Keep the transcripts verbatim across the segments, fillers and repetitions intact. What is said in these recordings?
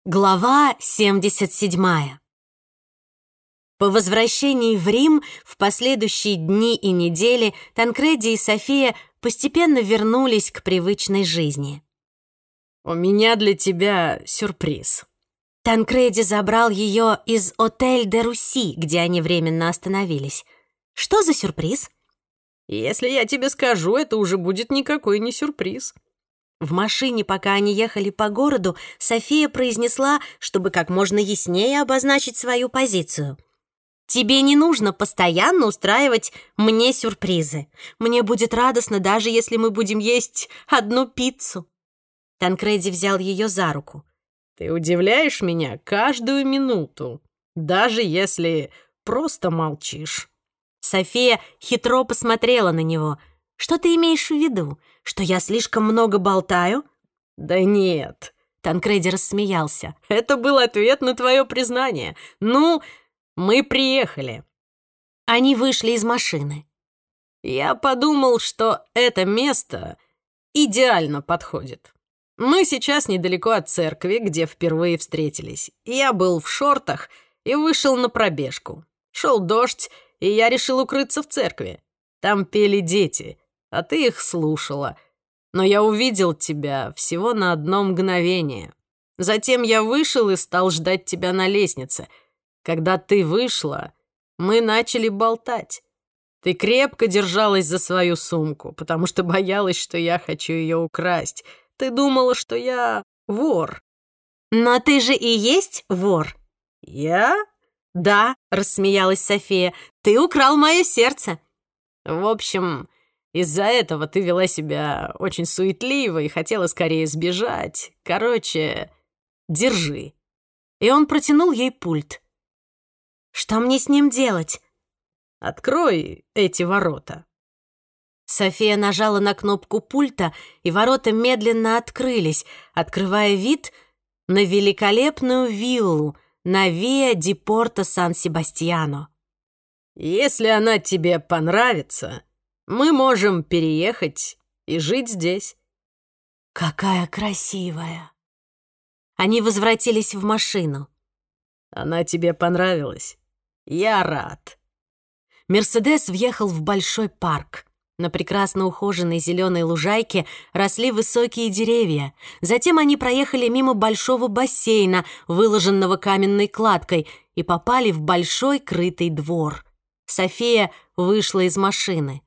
Глава семьдесят седьмая. По возвращении в Рим в последующие дни и недели Танкреди и София постепенно вернулись к привычной жизни. «У меня для тебя сюрприз». Танкреди забрал ее из Отель де Руси, где они временно остановились. Что за сюрприз? «Если я тебе скажу, это уже будет никакой не сюрприз». В машине, пока они ехали по городу, София произнесла, чтобы как можно яснее обозначить свою позицию. «Тебе не нужно постоянно устраивать мне сюрпризы. Мне будет радостно, даже если мы будем есть одну пиццу». Танкреди взял ее за руку. «Ты удивляешь меня каждую минуту, даже если просто молчишь». София хитро посмотрела на него. «Что ты имеешь в виду? Что я слишком много болтаю?» «Да нет», — Танкреди рассмеялся. «Это был ответ на твое признание. Ну, мы приехали». Они вышли из машины. «Я подумал, что это место идеально подходит. Мы сейчас недалеко от церкви, где впервые встретились. Я был в шортах и вышел на пробежку. Шел дождь, и я решил укрыться в церкви. Там пели дети, а ты их слушала. Но я увидел тебя всего на одно мгновение. Затем я вышел и стал ждать тебя на лестнице. Когда ты вышла, мы начали болтать. Ты крепко держалась за свою сумку, потому что боялась, что я хочу ее украсть. Ты думала, что я вор». «Но ты же и есть вор». «Я?» «Да», — рассмеялась София, — «ты украл мое сердце». «В общем, из-за этого ты вела себя очень суетливо и хотела скорее сбежать. Короче, держи». И он протянул ей пульт. «Что мне с ним делать?» «Открой эти ворота». София нажала на кнопку пульта, и ворота медленно открылись, открывая вид на великолепную виллу на Виа ди Порто Сан-Себастьяно. «Если она тебе понравится, мы можем переехать и жить здесь». «Какая красивая!» Они возвратились в машину. «Она тебе понравилась? Я рад». Мерседес въехал в большой парк. На прекрасно ухоженной зеленой лужайке росли высокие деревья. Затем они проехали мимо большого бассейна, выложенного каменной кладкой, и попали в большой крытый двор. София вышла из машины.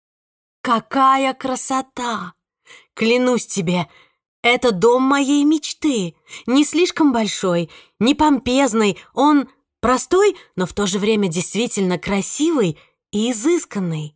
«Какая красота! Клянусь тебе, это дом моей мечты. Не слишком большой, не помпезный. Он простой, но в то же время действительно красивый и изысканный».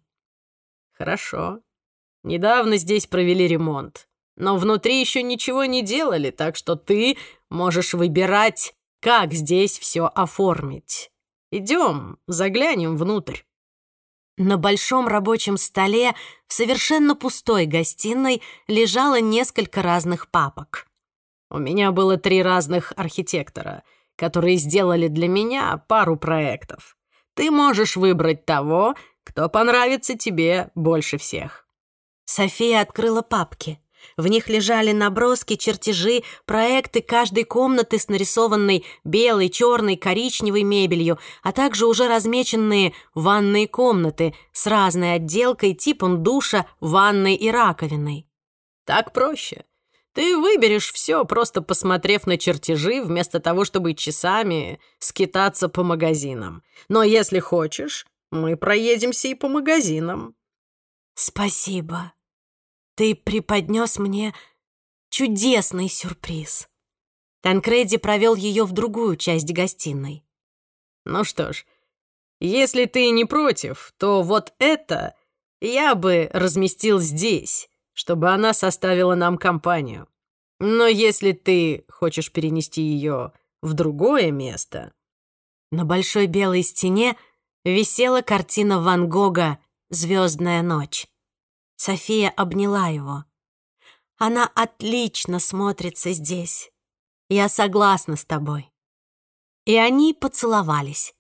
«Хорошо. Недавно здесь провели ремонт, но внутри еще ничего не делали, так что ты можешь выбирать, как здесь все оформить. Идем, заглянем внутрь». На большом рабочем столе в совершенно пустой гостиной лежало несколько разных папок. «У меня было три разных архитектора, которые сделали для меня пару проектов. Ты можешь выбрать того, кто понравится тебе больше всех». София открыла папки. В них лежали наброски, чертежи, проекты каждой комнаты с нарисованной белой, черной, коричневой мебелью, а также уже размеченные ванные комнаты с разной отделкой, типом душа, ванной и раковиной. «Так проще. Ты выберешь все, просто посмотрев на чертежи, вместо того, чтобы часами скитаться по магазинам. Но если хочешь, мы проедемся и по магазинам». «Спасибо. Ты преподнес мне чудесный сюрприз». Танкреди провел ее в другую часть гостиной. «Ну что ж, если ты не против, то вот это я бы разместил здесь, чтобы она составила нам компанию. Но если ты хочешь перенести ее в другое место...» На большой белой стене висела картина Ван Гога «Звездная ночь». София обняла его. «Она отлично смотрится здесь. Я согласна с тобой». И они поцеловались.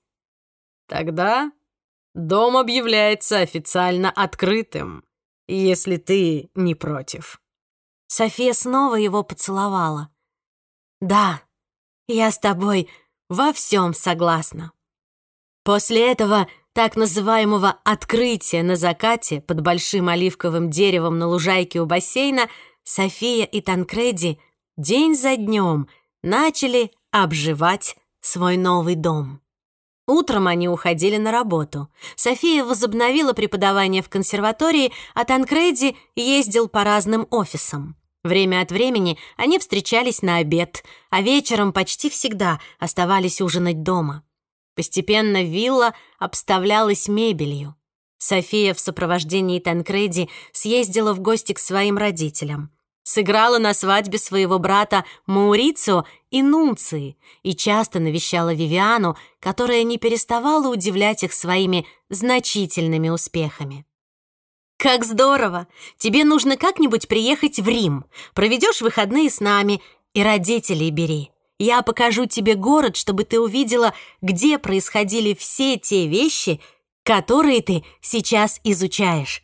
«Тогда дом объявляется официально открытым, если ты не против». София снова его поцеловала. «Да, Я с тобой во всем согласна. После этого так называемого «открытия на закате» под большим оливковым деревом на лужайке у бассейна София и Танкреди день за днем начали обживать свой новый дом. Утром они уходили на работу. София возобновила преподавание в консерватории, а Танкреди ездил по разным офисам. Время от времени они встречались на обед, а вечером почти всегда оставались ужинать дома. Постепенно вилла обставлялась мебелью. София в сопровождении Танкреди съездила в гости к своим родителям. Сыграла на свадьбе своего брата Маурицио и Нунции и часто навещала Вивиану, которая не переставала удивлять их своими значительными успехами. «Как здорово! Тебе нужно как-нибудь приехать в Рим. Проведешь выходные с нами и родителей бери. Я покажу тебе город, чтобы ты увидела, где происходили все те вещи, которые ты сейчас изучаешь».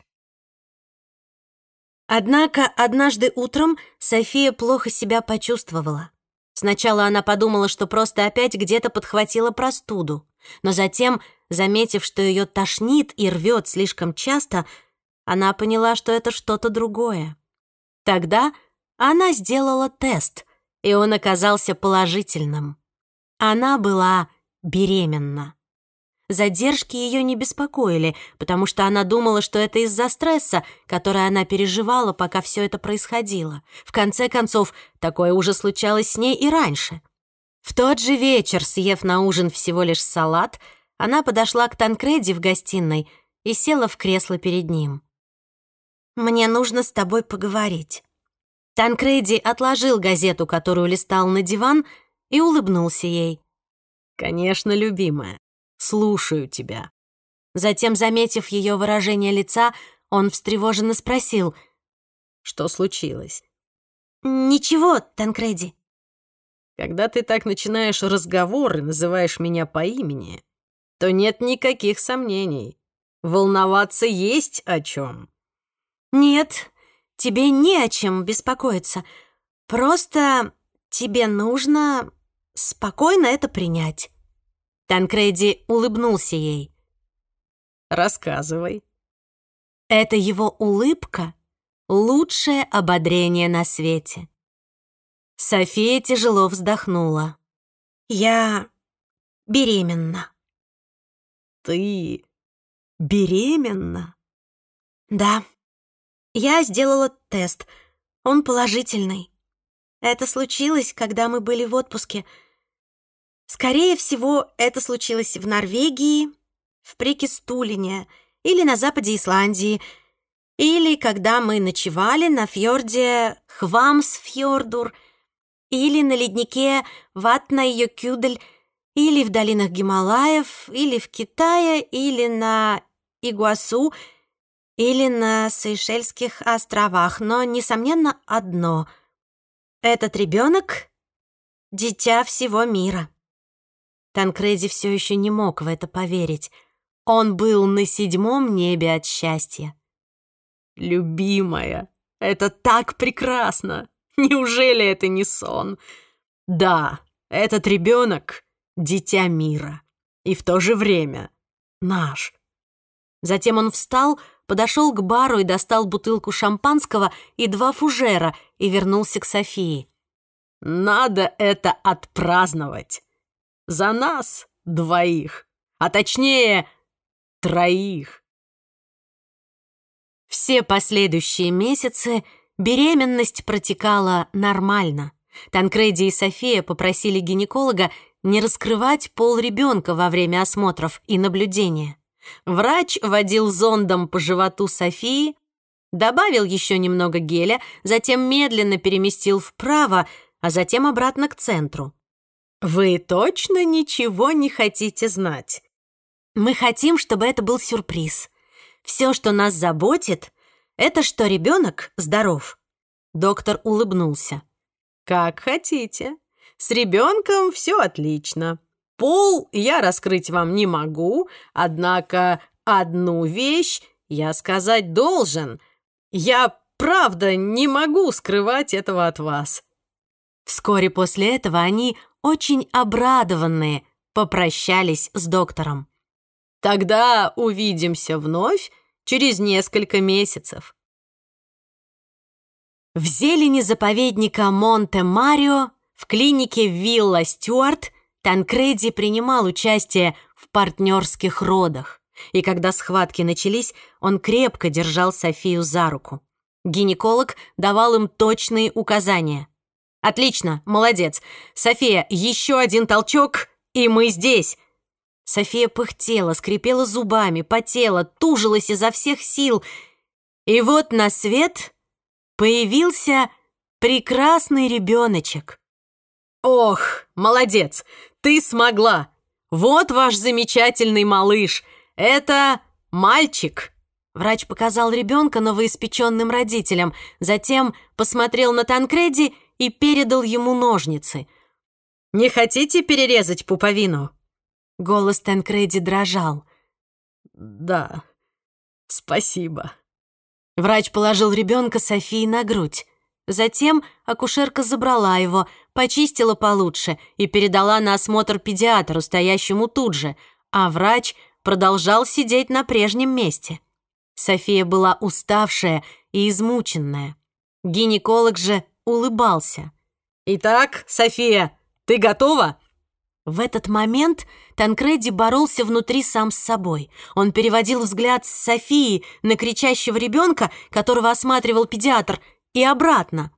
Однако однажды утром София плохо себя почувствовала. Сначала она подумала, что просто опять где-то подхватила простуду, но затем, заметив, что ее тошнит и рвет слишком часто, она поняла, что это что-то другое. Тогда она сделала тест, и он оказался положительным. Она была беременна. Задержки ее не беспокоили, потому что она думала, что это из-за стресса, который она переживала, пока все это происходило. В конце концов, такое уже случалось с ней и раньше. В тот же вечер, съев на ужин всего лишь салат, она подошла к Танкреди в гостиной и села в кресло перед ним. «Мне нужно с тобой поговорить». Танкреди отложил газету, которую листал, на диван, и улыбнулся ей. «Конечно, любимая, слушаю тебя». Затем, заметив ее выражение лица, он встревоженно спросил: «Что случилось?» «Ничего, Танкреди». «Когда ты так начинаешь разговор и называешь меня по имени, то нет никаких сомнений. Волноваться есть о чем». «Нет, тебе не о чем беспокоиться. Просто тебе нужно спокойно это принять». Танкреди улыбнулся ей. «Рассказывай». Это его улыбка — лучшее ободрение на свете. София тяжело вздохнула. «Я беременна». «Ты беременна?» «Да. Я сделала тест. Он положительный. Это случилось, когда мы были в отпуске. Скорее всего, это случилось в Норвегии, в Прикистулине или на западе Исландии, или когда мы ночевали на фьорде Хвамсфьордур, или на леднике Ватна-Йокюдель, или в долинах Гималаев, или в Китае, или на Игуасу, или на Сейшельских островах, но, несомненно, одно — этот ребенок — дитя всего мира». Танкреди все еще не мог в это поверить. Он был на седьмом небе от счастья. «Любимая, это так прекрасно! Неужели это не сон? Да, этот ребенок — дитя мира, и в то же время наш». Затем он встал, подошел к бару и достал бутылку шампанского и два фужера и вернулся к Софии. «Надо это отпраздновать. За нас двоих, а точнее троих». Все последующие месяцы беременность протекала нормально. Танкреди и София попросили гинеколога не раскрывать пол ребенка во время осмотров и наблюдения. Врач водил зондом по животу Софии, добавил еще немного геля, затем медленно переместил вправо, а затем обратно к центру. «Вы точно ничего не хотите знать?» «Мы хотим, чтобы это был сюрприз. Все, что нас заботит, это что ребенок здоров». Доктор улыбнулся. «Как хотите. С ребенком все отлично. Пол я раскрыть вам не могу, однако одну вещь я сказать должен. Я, правда, не могу скрывать этого от вас. Вскоре после этого они, очень обрадованные, попрощались с доктором. «Тогда увидимся вновь через несколько месяцев». В зелени заповедника Монте-Марио в клинике Вилла Стюарт Танкреди принимал участие в партнерских родах. И когда схватки начались, он крепко держал Софию за руку. Гинеколог давал им точные указания. «Отлично, молодец. София, еще один толчок, и мы здесь». София пыхтела, скрипела зубами, потела, тужилась изо всех сил. И вот на свет появился прекрасный ребеночек. «Ох, молодец, ты смогла! Вот ваш замечательный малыш. Это мальчик!» Врач показал ребенка новоиспеченным родителям, затем посмотрел на Танкреди и передал ему ножницы. «Не хотите перерезать пуповину?» Голос Танкреди дрожал. «Да, спасибо». Врач положил ребенка Софии на грудь. Затем акушерка забрала его, почистила получше и передала на осмотр педиатру, стоящему тут же, а врач продолжал сидеть на прежнем месте. София была уставшая и измученная. Гинеколог же улыбался. «Итак, София, ты готова?» В этот момент Танкреди боролся внутри сам с собой. Он переводил взгляд с Софии на кричащего ребенка, которого осматривал педиатр, и обратно.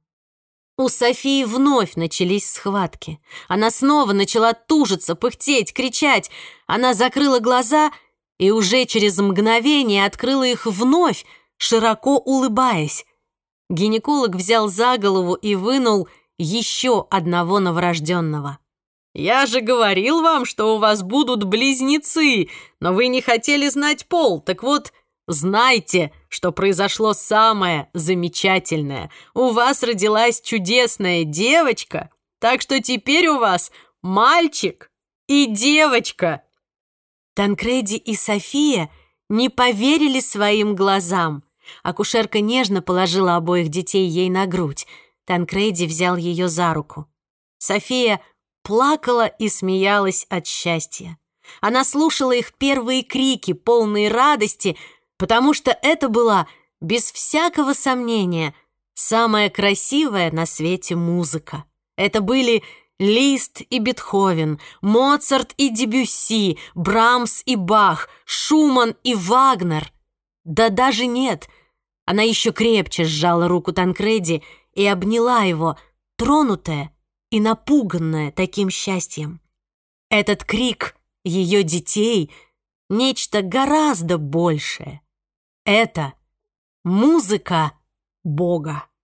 У Софии вновь начались схватки. Она снова начала тужиться, пыхтеть, кричать. Она закрыла глаза и уже через мгновение открыла их вновь, широко улыбаясь. Гинеколог взял за голову и вынул еще одного новорожденного. «Я же говорил вам, что у вас будут близнецы, но вы не хотели знать пол. Так вот, знайте, что произошло самое замечательное. У вас родилась чудесная девочка, так что теперь у вас мальчик и девочка». Танкреди и София не поверили своим глазам. Акушерка нежно положила обоих детей ей на грудь. Танкреди взял ее за руку. София плакала и смеялась от счастья. Она слушала их первые крики, полные радости, потому что это была, без всякого сомнения, самая красивая на свете музыка. Это были Лист и Бетховен, Моцарт и Дебюсси, Брамс и Бах, Шуман и Вагнер. Да даже нет. Она еще крепче сжала руку Танкреди и обняла его, тронутая и напуганная таким счастьем. Этот крик ее детей — нечто гораздо большее. Это музыка Бога.